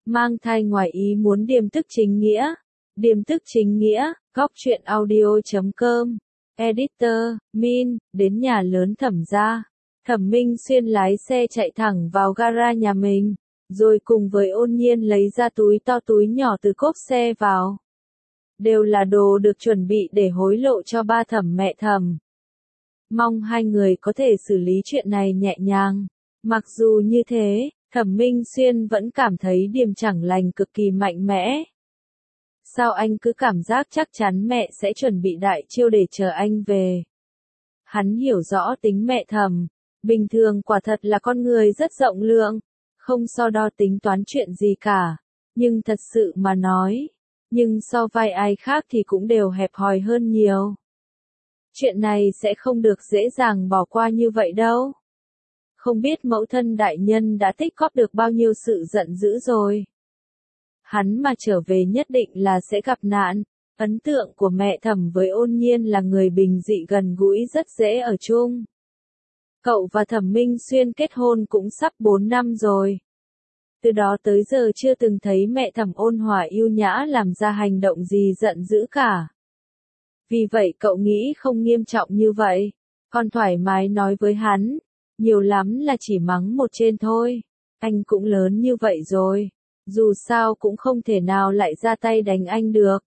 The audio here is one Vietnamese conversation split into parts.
Mang thai ngoài ý muốn điềm tức chính nghĩa. Điềm tức chính nghĩa, góc truyện audio.com. Editor, Min, đến nhà lớn Thẩm gia. Thẩm Minh Xuyên lái xe chạy thẳng vào gara nhà mình, rồi cùng với Ôn Nhiên lấy ra túi to túi nhỏ từ cốp xe vào. Đều là đồ được chuẩn bị để hối lộ cho ba Thẩm mẹ Thẩm. Mong hai người có thể xử lý chuyện này nhẹ nhàng. Mặc dù như thế, Thẩm Minh Xuyên vẫn cảm thấy Điềm chẳng lành cực kỳ mạnh mẽ. Sao anh cứ cảm giác chắc chắn mẹ sẽ chuẩn bị đại chiêu để chờ anh về. Hắn hiểu rõ tính mẹ Thẩm, bình thường quả thật là con người rất rộng lượng, không so đo tính toán chuyện gì cả, nhưng thật sự mà nói, nhưng so vai ai khác thì cũng đều hẹp hòi hơn nhiều. Chuyện này sẽ không được dễ dàng bỏ qua như vậy đâu. Không biết mẫu thân đại nhân đã tích góp được bao nhiêu sự giận dữ rồi. Hắn mà trở về nhất định là sẽ gặp nạn. Ấn tượng của mẹ Thẩm với Ôn Nhiên là người bình dị gần gũi rất dễ ở chung. Cậu và Thẩm Minh Xuyên kết hôn cũng sắp 4 năm rồi. Từ đó tới giờ chưa từng thấy mẹ Thẩm ôn hòa yêu nhã làm ra hành động gì giận dữ cả. Vì vậy cậu nghĩ không nghiêm trọng như vậy, còn thoải mái nói với hắn, nhiều lắm là chỉ mắng một trên thôi. Anh cũng lớn như vậy rồi, dù sao cũng không thể nào lại ra tay đánh anh được.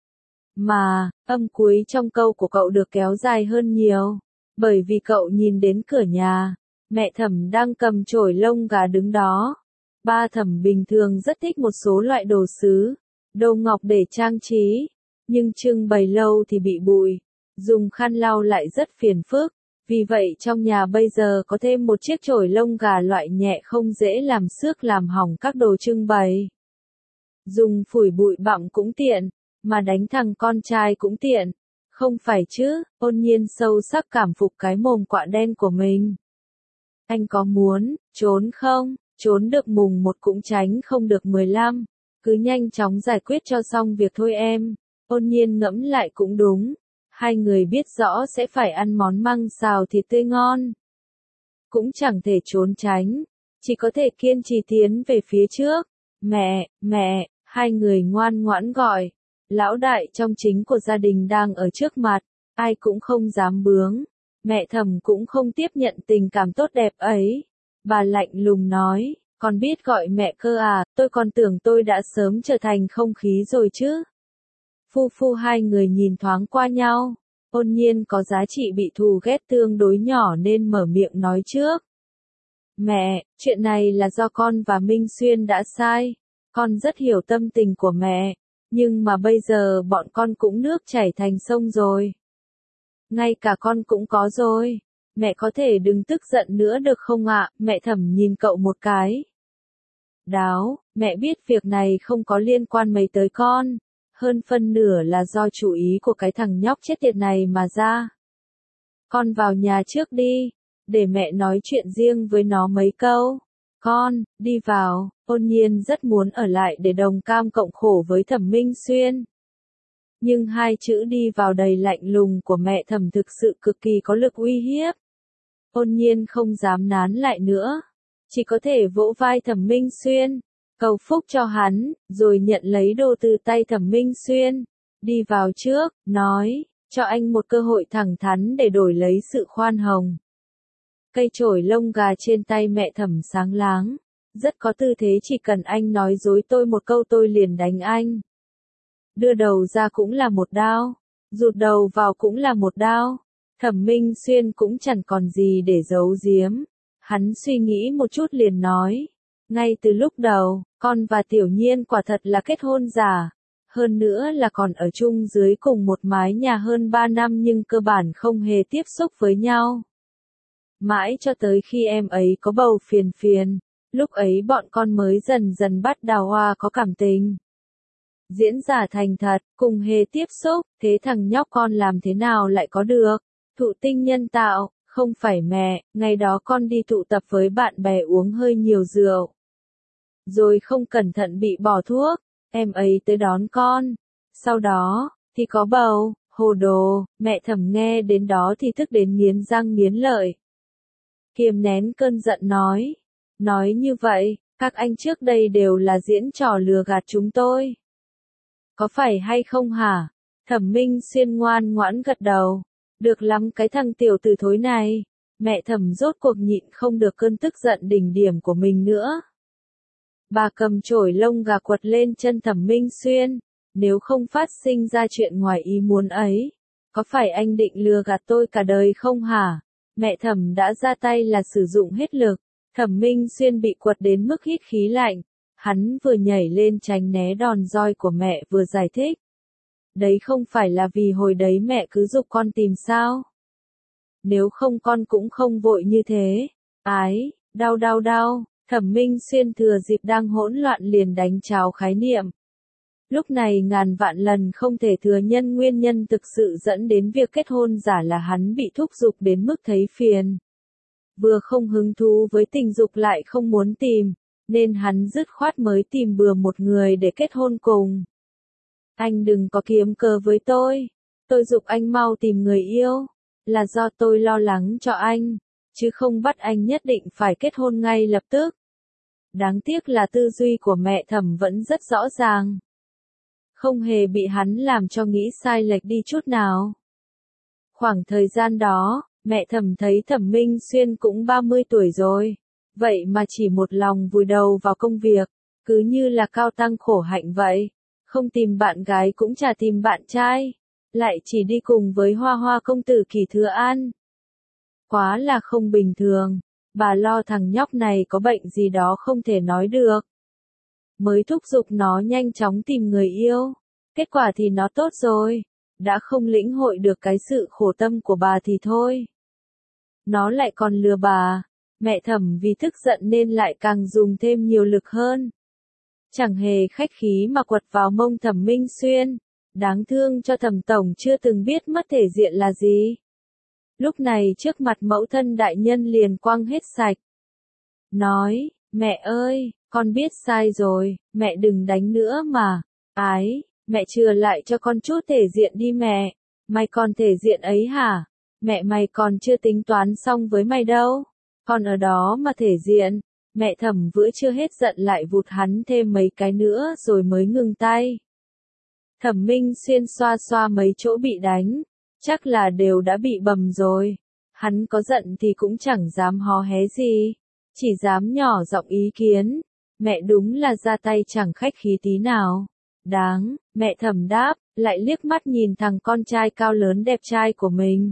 Mà, âm cuối trong câu của cậu được kéo dài hơn nhiều, bởi vì cậu nhìn đến cửa nhà, mẹ Thẩm đang cầm chổi lông gà đứng đó. Ba Thẩm bình thường rất thích một số loại đồ sứ, đồ ngọc để trang trí, nhưng trưng bày lâu thì bị bụi, dùng khăn lau lại rất phiền phức, vì vậy trong nhà bây giờ có thêm một chiếc chổi lông gà loại nhẹ không dễ làm xước làm hỏng các đồ trưng bày. Dùng phủi bụi bặm cũng tiện, mà đánh thằng con trai cũng tiện, không phải chứ? Ôn Nhiên sâu sắc cảm phục cái mồm quạ đen của mình. Anh có muốn trốn không? Trốn được mùng 1 cũng tránh không được 15, cứ nhanh chóng giải quyết cho xong việc thôi em. Ôn Nhiên ngẫm lại cũng đúng, hai người biết rõ sẽ phải ăn món măng xào thịt tươi ngon. Cũng chẳng thể trốn tránh, chỉ có thể kiên trì tiến về phía trước. Mẹ, hai người ngoan ngoãn gọi. Lão đại trong chính của gia đình đang ở trước mặt, ai cũng không dám bướng. Mẹ Thẩm cũng không tiếp nhận tình cảm tốt đẹp ấy. Bà lạnh lùng nói, con biết gọi mẹ cơ à, tôi còn tưởng tôi đã sớm trở thành không khí rồi chứ. Phu hai người nhìn thoáng qua nhau, Ôn Nhiên có giá trị bị thù ghét tương đối nhỏ nên mở miệng nói trước. Mẹ, chuyện này là do con và Minh Xuyên đã sai, con rất hiểu tâm tình của mẹ, nhưng mà bây giờ bọn con cũng nước chảy thành sông rồi. Ngay cả con cũng có rồi. Mẹ có thể đừng tức giận nữa được không ạ? Mẹ Thẩm nhìn cậu một cái. Đáo, mẹ biết việc này không có liên quan mấy tới con. Hơn phân nửa là do chủ ý của cái thằng nhóc chết tiệt này mà ra. Con vào nhà trước đi, để mẹ nói chuyện riêng với nó mấy câu. Con, đi vào. Ôn Nhiên rất muốn ở lại để đồng cam cộng khổ với Thẩm Minh Xuyên. Nhưng hai chữ đi vào đầy lạnh lùng của mẹ Thẩm thực sự cực kỳ có lực uy hiếp. Ôn Nhiên không dám nán lại nữa, chỉ có thể vỗ vai Thẩm Minh Xuyên, cầu phúc cho hắn, rồi nhận lấy đồ từ tay Thẩm Minh Xuyên, đi vào trước, nói, cho anh một cơ hội thẳng thắn để đổi lấy sự khoan hồng. Cây chổi lông gà trên tay mẹ Thẩm sáng láng, rất có tư thế chỉ cần anh nói dối tôi một câu tôi liền đánh anh. Đưa đầu ra cũng là một đao, rụt đầu vào cũng là một đao. Thẩm Minh Xuyên cũng chẳng còn gì để giấu giếm. Hắn suy nghĩ một chút liền nói. Ngay từ lúc đầu, con và Tiểu Nhiên quả thật là kết hôn giả. Hơn nữa là còn ở chung dưới cùng một mái nhà hơn 3 năm nhưng cơ bản không hề tiếp xúc với nhau. Mãi cho tới khi em ấy có bầu phiền, lúc ấy bọn con mới dần dần bắt đào hoa có cảm tình. Diễn giả thành thật, cùng hề tiếp xúc, thế thằng nhóc con làm thế nào lại có được? Thụ tinh nhân tạo, không phải mẹ, ngày đó con đi tụ tập với bạn bè uống hơi nhiều rượu. Rồi không cẩn thận bị bỏ thuốc, em ấy tới đón con. Sau đó, thì có bầu, hồ đồ, mẹ Thẩm nghe đến đó thì tức đến nghiến răng nghiến lợi. Kiềm nén cơn giận nói như vậy, Các anh trước đây đều là diễn trò lừa gạt chúng tôi. Có phải hay không hả? Thẩm Minh Xuyên ngoan ngoãn gật đầu. Được lắm cái thằng tiểu tử thối này. Mẹ Thẩm rốt cuộc nhịn không được cơn tức giận đỉnh điểm của mình nữa. Bà cầm chổi lông gà quật lên chân Thẩm Minh Xuyên. Nếu không phát sinh ra chuyện ngoài ý muốn ấy, có phải anh định lừa gạt tôi cả đời không hả? Mẹ Thẩm đã ra tay là sử dụng hết lực. Thẩm Minh Xuyên bị quật đến mức hít khí lạnh. Hắn vừa nhảy lên tránh né đòn roi của mẹ vừa giải thích. Đấy không phải là vì hồi đấy mẹ cứ giục con tìm sao? Nếu không con cũng không vội như thế. Ái, đau đau đau. Thẩm Minh Xuyên thừa dịp đang hỗn loạn liền đánh tráo khái niệm. Lúc này ngàn vạn lần không thể thừa nhân nguyên nhân thực sự dẫn đến việc kết hôn giả là hắn bị thúc giục đến mức thấy phiền. Vừa không hứng thú với tình dục lại không muốn tìm, nên hắn dứt khoát mới tìm bừa một người để kết hôn cùng. Anh đừng có kiếm cớ với tôi giục anh mau tìm người yêu, là do tôi lo lắng cho anh, chứ không bắt anh nhất định phải kết hôn ngay lập tức. Đáng tiếc là tư duy của mẹ Thẩm vẫn rất rõ ràng. Không hề bị hắn làm cho nghĩ sai lệch đi chút nào. Khoảng thời gian đó, mẹ Thẩm thấy Thẩm Minh Xuyên cũng 30 tuổi rồi. Vậy mà chỉ một lòng vùi đầu vào công việc, cứ như là cao tăng khổ hạnh vậy. Không tìm bạn gái cũng chả tìm bạn trai, lại chỉ đi cùng với Hoa Hoa công tử Kỳ Thừa An. Quá là không bình thường, bà lo thằng nhóc này có bệnh gì đó không thể nói được. Mới thúc giục nó nhanh chóng tìm người yêu, kết quả thì nó tốt rồi, đã không lĩnh hội được cái sự khổ tâm của bà thì thôi. Nó lại còn lừa bà, mẹ Thẩm vì tức giận nên lại càng dùng thêm nhiều lực hơn. Chẳng hề khách khí mà quật vào mông Thẩm Minh Xuyên, đáng thương cho Thẩm tổng chưa từng biết mất thể diện là gì. Lúc này trước mặt mẫu thân đại nhân liền quăng hết sạch. Nói, mẹ ơi, con biết sai rồi, mẹ đừng đánh nữa mà. Ái, mẹ chừa lại cho con chút thể diện đi mẹ. Mày còn thể diện ấy hả? Mẹ mày còn chưa tính toán xong với mày đâu. Còn ở đó mà thể diện. Mẹ Thẩm vừa chưa hết giận lại vụt hắn thêm mấy cái nữa rồi mới ngừng tay. Thẩm Minh Xuyên xoa xoa mấy chỗ bị đánh. Chắc là đều đã bị bầm rồi. Hắn có giận thì cũng chẳng dám hó hé gì. Chỉ dám nhỏ giọng ý kiến. Mẹ đúng là ra tay chẳng khách khí tí nào. Đáng, mẹ Thẩm đáp, lại liếc mắt nhìn thằng con trai cao lớn đẹp trai của mình.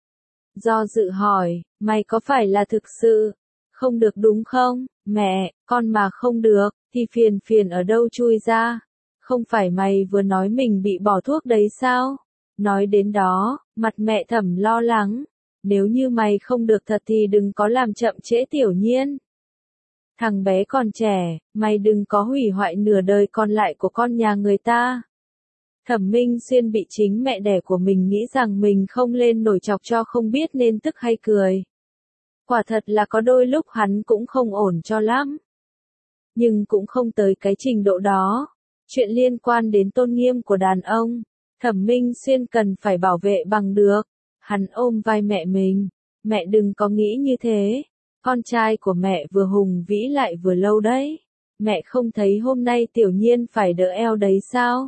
Do dự hỏi, mày có phải là thực sự không được đúng không? Mẹ, con mà không được, thì phiền ở đâu chui ra? Không phải mày vừa nói mình bị bỏ thuốc đấy sao? Nói đến đó, mặt mẹ Thẩm lo lắng. Nếu như mày không được thật thì đừng có làm chậm trễ Tiểu Nhiên. Thằng bé còn trẻ, mày đừng có hủy hoại nửa đời còn lại của con nhà người ta. Thẩm Minh Xuyên bị chính mẹ đẻ của mình nghĩ rằng mình không lên nổi chọc cho không biết nên tức hay cười. Quả thật là có đôi lúc hắn cũng không ổn cho lắm. Nhưng cũng không tới cái trình độ đó. Chuyện liên quan đến tôn nghiêm của đàn ông, Thẩm Minh Xuyên cần phải bảo vệ bằng được. Hắn ôm vai mẹ mình. Mẹ đừng có nghĩ như thế. Con trai của mẹ vừa hùng vĩ lại vừa lâu đấy. Mẹ không thấy hôm nay Tiểu Nhiên phải đỡ eo đấy sao?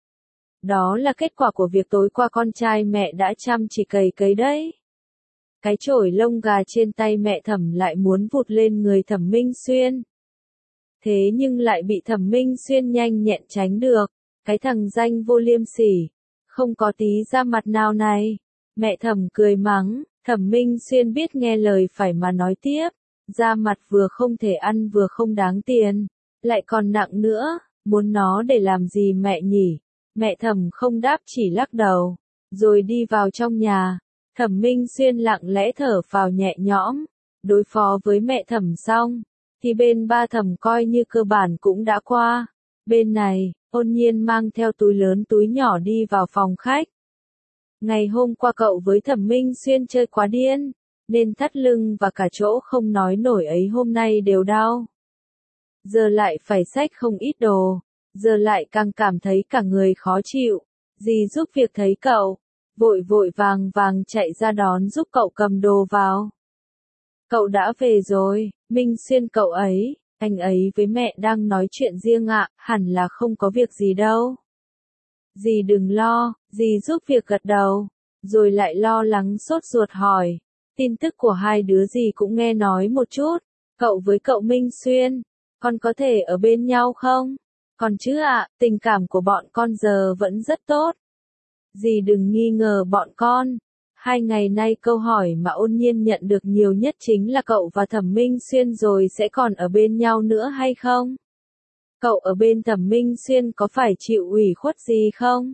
Đó là kết quả của việc tối qua con trai mẹ đã chăm chỉ cày cấy đấy. Cái chổi lông gà trên tay mẹ Thẩm lại muốn vụt lên người Thẩm Minh Xuyên. Thế nhưng lại bị Thẩm Minh Xuyên nhanh nhẹn tránh được. Cái thằng danh vô liêm sỉ, không có tí da mặt nào này. Mẹ Thẩm cười mắng, Thẩm Minh Xuyên biết nghe lời phải mà nói tiếp. Da mặt vừa không thể ăn vừa không đáng tiền, lại còn nặng nữa, muốn nó để làm gì mẹ nhỉ? Mẹ Thẩm không đáp chỉ lắc đầu, rồi đi vào trong nhà. Thẩm Minh Xuyên lặng lẽ thở phào nhẹ nhõm, đối phó với mẹ Thẩm xong, thì bên ba Thẩm coi như cơ bản cũng đã qua. Bên này, Ôn Nhiên mang theo túi lớn túi nhỏ đi vào phòng khách. Ngày hôm qua cậu với Thẩm Minh Xuyên chơi quá điên, nên thắt lưng và cả chỗ không nói nổi ấy hôm nay đều đau. Giờ lại phải xách không ít đồ, giờ lại càng cảm thấy cả người khó chịu. Dì giúp việc thấy cậu, vội vàng chạy ra đón giúp cậu cầm đồ vào. Cậu đã về rồi, Minh Xuyên cậu ấy, Anh ấy với mẹ đang nói chuyện riêng ạ, hẳn là không có việc gì đâu. Dì đừng lo, dì giúp việc gật đầu, rồi lại lo lắng sốt ruột hỏi. Tin tức của hai đứa dì cũng nghe nói một chút, cậu với cậu Minh Xuyên, con có thể ở bên nhau không? Còn chứ ạ, tình cảm của bọn con giờ vẫn rất tốt. Dì đừng nghi ngờ bọn con. 2 ngày nay câu hỏi mà Ôn Nhiên nhận được nhiều nhất chính là cậu và Thẩm Minh Xuyên rồi sẽ còn ở bên nhau nữa hay không? Cậu ở bên Thẩm Minh Xuyên có phải chịu ủy khuất gì không?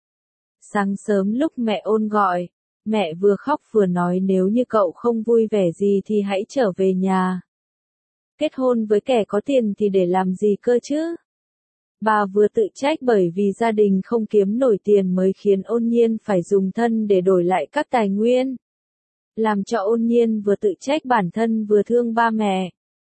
Sáng sớm lúc mẹ Ôn gọi, mẹ vừa khóc vừa nói nếu như cậu không vui vẻ gì thì hãy trở về nhà. Kết hôn với kẻ có tiền thì để làm gì cơ chứ? Bà vừa tự trách bởi vì gia đình không kiếm nổi tiền mới khiến Ôn Nhiên phải dùng thân để đổi lại các tài nguyên. Làm cho Ôn Nhiên vừa tự trách bản thân vừa thương ba mẹ.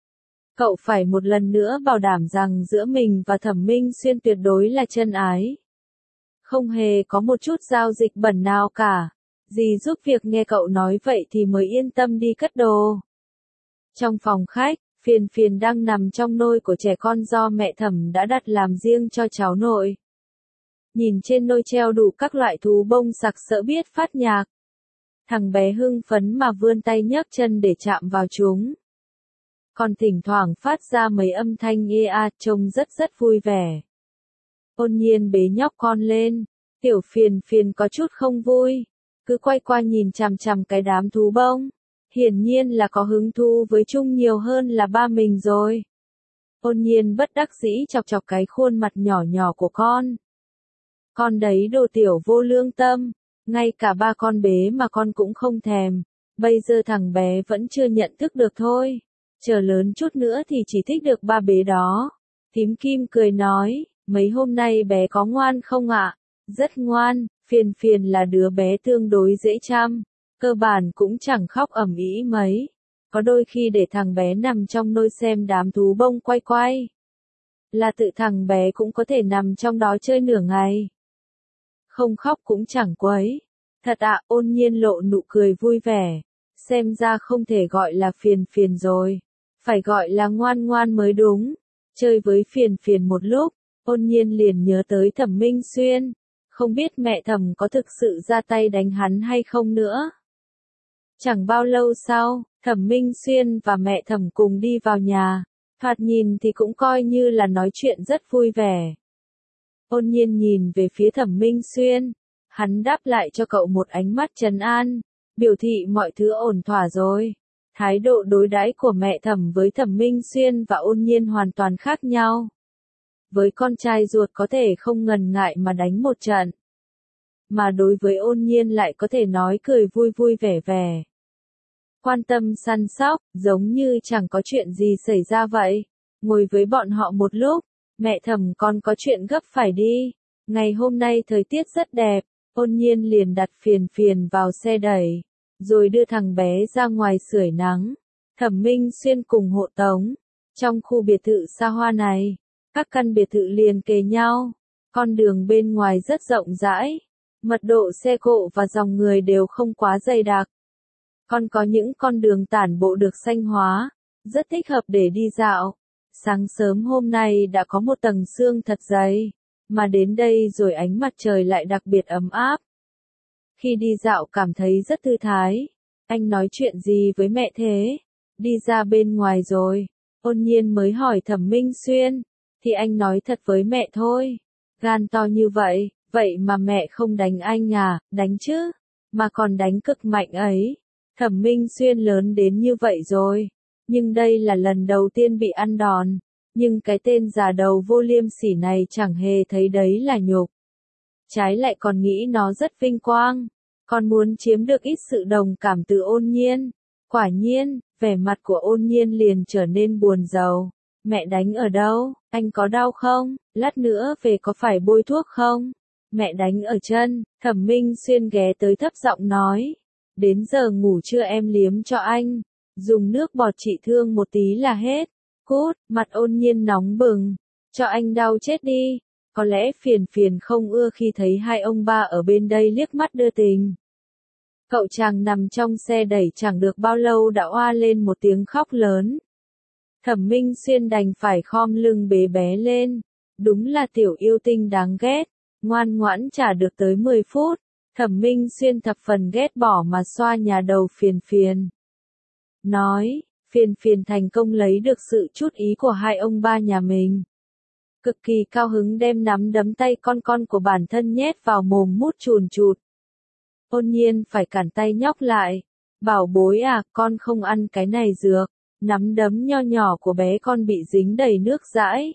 Cậu phải một lần nữa bảo đảm rằng giữa mình và Thẩm Minh Xuyên tuyệt đối là chân ái. Không hề có một chút giao dịch bẩn nào cả. Dì giúp việc nghe cậu nói vậy thì mới yên tâm đi cất đồ. Trong phòng khách, Phiền Phiền đang nằm trong nôi của trẻ con do mẹ Thẩm đã đặt làm riêng cho cháu nội. Nhìn trên nôi treo đủ các loại thú bông sặc sỡ biết phát nhạc. Thằng bé hưng phấn mà vươn tay nhấc chân để chạm vào chúng. Còn thỉnh thoảng phát ra mấy âm thanh ea trông rất vui vẻ. Ôn Nhiên bế nhóc con lên, Tiểu Phiền Phiền có chút không vui, cứ quay qua nhìn chằm chằm cái đám thú bông. Hiển nhiên là có hứng thú với chung nhiều hơn là ba mình rồi. Ôn Nhiên bất đắc dĩ chọc chọc cái khuôn mặt nhỏ nhỏ của con. Con đấy đồ tiểu vô lương tâm, ngay cả ba con bế mà con cũng không thèm. Bây giờ thằng bé vẫn chưa nhận thức được thôi. Chờ lớn chút nữa thì chỉ thích được ba bế đó. Thím Kim cười nói, mấy hôm nay bé có ngoan không ạ? Rất ngoan, Phiền Phiền là đứa bé tương đối dễ chăm. Cơ bản cũng chẳng khóc ầm ĩ mấy. Có đôi khi để thằng bé nằm trong nôi xem đám thú bông quay quay. Là tự thằng bé cũng có thể nằm trong đó chơi nửa ngày. Không khóc cũng chẳng quấy. Thật ạ, Ôn Nhiên lộ nụ cười vui vẻ. Xem ra không thể gọi là Phiền Phiền rồi. Phải gọi là ngoan ngoan mới đúng. Chơi với Phiền Phiền một lúc, Ôn Nhiên liền nhớ tới Thẩm Minh Xuyên. Không biết mẹ Thẩm có thực sự ra tay đánh hắn hay không nữa. Chẳng bao lâu sau, Thẩm Minh Xuyên và mẹ Thẩm cùng đi vào nhà. Thoạt nhìn thì cũng coi như là nói chuyện rất vui vẻ. Ôn Nhiên nhìn về phía Thẩm Minh Xuyên. Hắn đáp lại cho cậu một ánh mắt trấn an, biểu thị mọi thứ ổn thỏa rồi. Thái độ đối đãi của mẹ Thẩm với Thẩm Minh Xuyên và Ôn Nhiên hoàn toàn khác nhau. Với con trai ruột có thể không ngần ngại mà đánh một trận. Mà đối với Ôn Nhiên lại có thể nói cười vui vui vẻ vẻ. Quan tâm săn sóc, giống như chẳng có chuyện gì xảy ra vậy. Ngồi với bọn họ một lúc, mẹ Thẩm con có chuyện gấp phải đi. Ngày hôm nay thời tiết rất đẹp, Ôn Nhiên liền đặt Phiền Phiền vào xe đẩy, rồi đưa thằng bé ra ngoài sưởi nắng. Thẩm Minh Xuyên cùng hộ tống. Trong khu biệt thự xa hoa này, các căn biệt thự liền kề nhau. Con đường bên ngoài rất rộng rãi. Mật độ xe cộ và dòng người đều không quá dày đặc. Còn có những con đường tản bộ được xanh hóa, rất thích hợp để đi dạo. Sáng sớm hôm nay đã có một tầng sương thật dày, mà đến đây rồi ánh mặt trời lại đặc biệt ấm áp. Khi đi dạo cảm thấy rất thư thái. Anh nói chuyện gì với mẹ thế? Đi ra bên ngoài rồi. Ôn Nhiên mới hỏi Thẩm Minh Xuyên. Thì anh nói thật với mẹ thôi. Gan to như vậy, vậy mà mẹ không đánh anh à? Đánh chứ, mà còn đánh cực mạnh ấy. Thẩm Minh Xuyên lớn đến như vậy rồi, nhưng đây là lần đầu tiên bị ăn đòn. Nhưng cái tên già đầu vô liêm sỉ này chẳng hề thấy đấy là nhục. Trái lại còn nghĩ nó rất vinh quang, còn muốn chiếm được ít sự đồng cảm từ Ôn Nhiên. Quả nhiên, vẻ mặt của Ôn Nhiên liền trở nên buồn rầu. Mẹ đánh ở đâu? Anh có đau không? Lát nữa về có phải bôi thuốc không? Mẹ đánh ở chân. Thẩm Minh Xuyên ghé tới thấp giọng nói. Đến giờ ngủ trưa em liếm cho anh. Dùng nước bọt trị thương một tí là hết. Cút, mặt Ôn Nhiên nóng bừng. Cho anh đau chết đi. Có lẽ Phiền Phiền không ưa khi thấy hai ông ba ở bên đây liếc mắt đưa tình. Cậu chàng nằm trong xe đẩy chẳng được bao lâu đã oa lên một tiếng khóc lớn. Thẩm Minh Xuyên đành phải khom lưng bế bé lên. Đúng là tiểu yêu tinh đáng ghét, ngoan ngoãn trả được tới 10 phút. Thẩm Minh Xuyên thập phần ghét bỏ mà xoa nhà đầu Phiền Phiền. Nói, Phiền Phiền thành công lấy được sự chút ý của hai ông ba nhà mình. Cực kỳ cao hứng đem nắm đấm tay con của bản thân nhét vào mồm mút chùn chụt. Ôn Nhiên phải cản tay nhóc lại. Bảo bối à, con không ăn cái này dược. Nắm đấm nho nhỏ của bé con bị dính đầy nước dãi.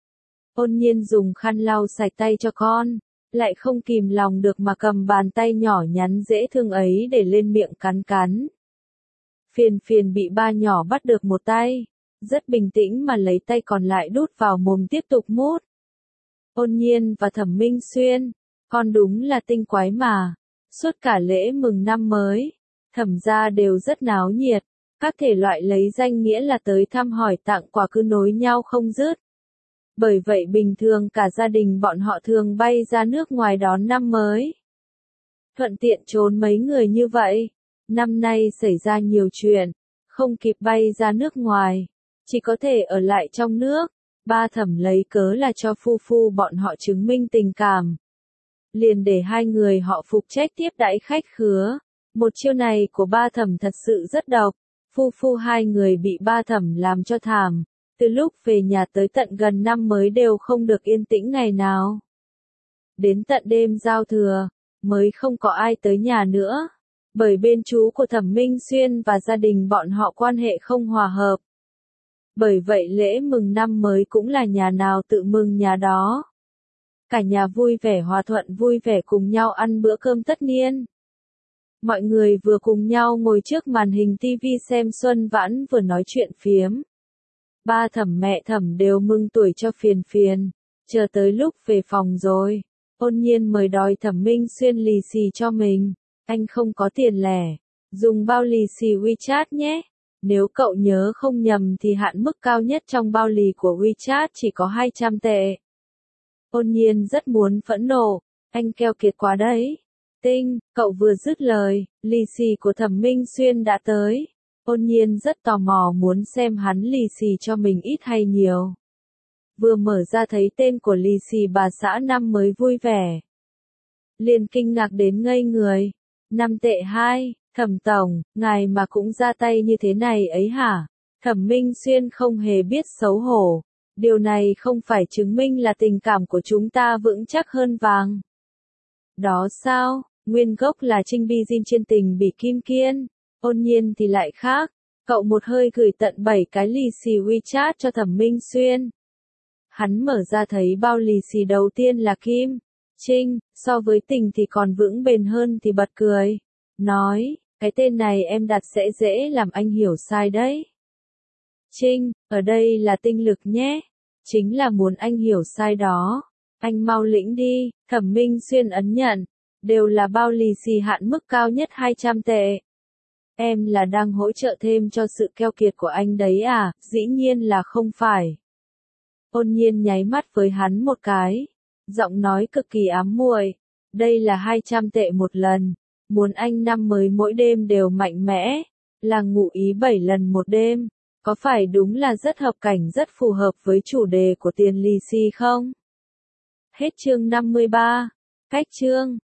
Ôn Nhiên dùng khăn lau sạch tay cho con, lại không kìm lòng được mà cầm bàn tay nhỏ nhắn dễ thương ấy để lên miệng cắn cắn. Phiền Phiền bị ba nhỏ bắt được một tay, rất bình tĩnh mà lấy tay còn lại đút vào mồm tiếp tục mút. Ôn Nhiên và Thẩm Minh Xuyên, con đúng là tinh quái mà. Suốt cả lễ mừng năm mới, Thẩm gia đều rất náo nhiệt, các thể loại lấy danh nghĩa là tới thăm hỏi tặng quà cứ nối nhau không dứt. Bởi vậy bình thường cả gia đình bọn họ thường bay ra nước ngoài đón năm mới. Thuận tiện trốn mấy người như vậy. Năm nay xảy ra nhiều chuyện, không kịp bay ra nước ngoài, chỉ có thể ở lại trong nước. Ba Thẩm lấy cớ là cho phu phu bọn họ chứng minh tình cảm. Liền để hai người họ phục trách tiếp đãi khách khứa. Một chiêu này của ba Thẩm thật sự rất độc. Phu phu hai người bị ba Thẩm làm cho thảm. Từ lúc về nhà tới tận gần năm mới đều không được yên tĩnh ngày nào. Đến tận đêm giao thừa, mới không có ai tới nhà nữa. Bởi bên chú của Thẩm Minh Xuyên và gia đình bọn họ quan hệ không hòa hợp. Bởi vậy lễ mừng năm mới cũng là nhà nào tự mừng nhà đó. Cả nhà vui vẻ hòa thuận vui vẻ cùng nhau ăn bữa cơm tất niên. Mọi người vừa cùng nhau ngồi trước màn hình TV xem Xuân Vãn vừa nói chuyện phiếm. Ba Thẩm mẹ Thẩm đều mừng tuổi cho Phiền Phiền, chờ tới lúc về phòng rồi. Ôn Nhiên mời đòi Thẩm Minh Xuyên lì xì cho mình. Anh không có tiền lẻ, dùng bao lì xì WeChat nhé. Nếu cậu nhớ không nhầm thì hạn mức cao nhất trong bao lì của WeChat chỉ có 200 tệ. Ôn Nhiên rất muốn phẫn nộ, anh keo kiệt quá đấy. Tinh, cậu vừa dứt lời, lì xì của Thẩm Minh Xuyên đã tới. Ôn Nhiên rất tò mò muốn xem hắn lì xì cho mình ít hay nhiều. Vừa mở ra thấy tên của lì xì bà xã năm mới vui vẻ. Liền kinh ngạc đến ngây người. 5 tệ 2, Thẩm tổng, ngài mà cũng ra tay như thế này ấy hả? Thẩm Minh Xuyên không hề biết xấu hổ. Điều này không phải chứng minh là tình cảm của chúng ta vững chắc hơn vàng. Đó sao, nguyên gốc là Trinh Bi Jin trên tình bị Kim Kiên. Ôn Nhiên thì lại khác. Cậu một hơi gửi tận 7 cái lì xì WeChat cho Thẩm Minh Xuyên. Hắn mở ra thấy bao lì xì đầu tiên là Kim Trinh, so với tình thì còn vững bền hơn thì bật cười. Nói, cái tên này em đặt sẽ dễ làm anh hiểu sai đấy. Trinh, ở đây là tinh lực nhé. Chính là muốn anh hiểu sai đó. Anh mau lĩnh đi. Thẩm Minh Xuyên ấn nhận. Đều là bao lì xì hạn mức cao nhất 200 tệ. Em là đang hỗ trợ thêm cho sự keo kiệt của anh đấy à? Dĩ nhiên là không phải. Ôn Nhiên nháy mắt với hắn một cái. Giọng nói cực kỳ ám muội. Đây là 200 tệ một lần. Muốn anh năm mới mỗi đêm đều mạnh mẽ. Là ngụ ý 7 lần một đêm. Có phải đúng là rất hợp cảnh rất phù hợp với chủ đề của tiền lì xì không? Hết chương 53. Cách chương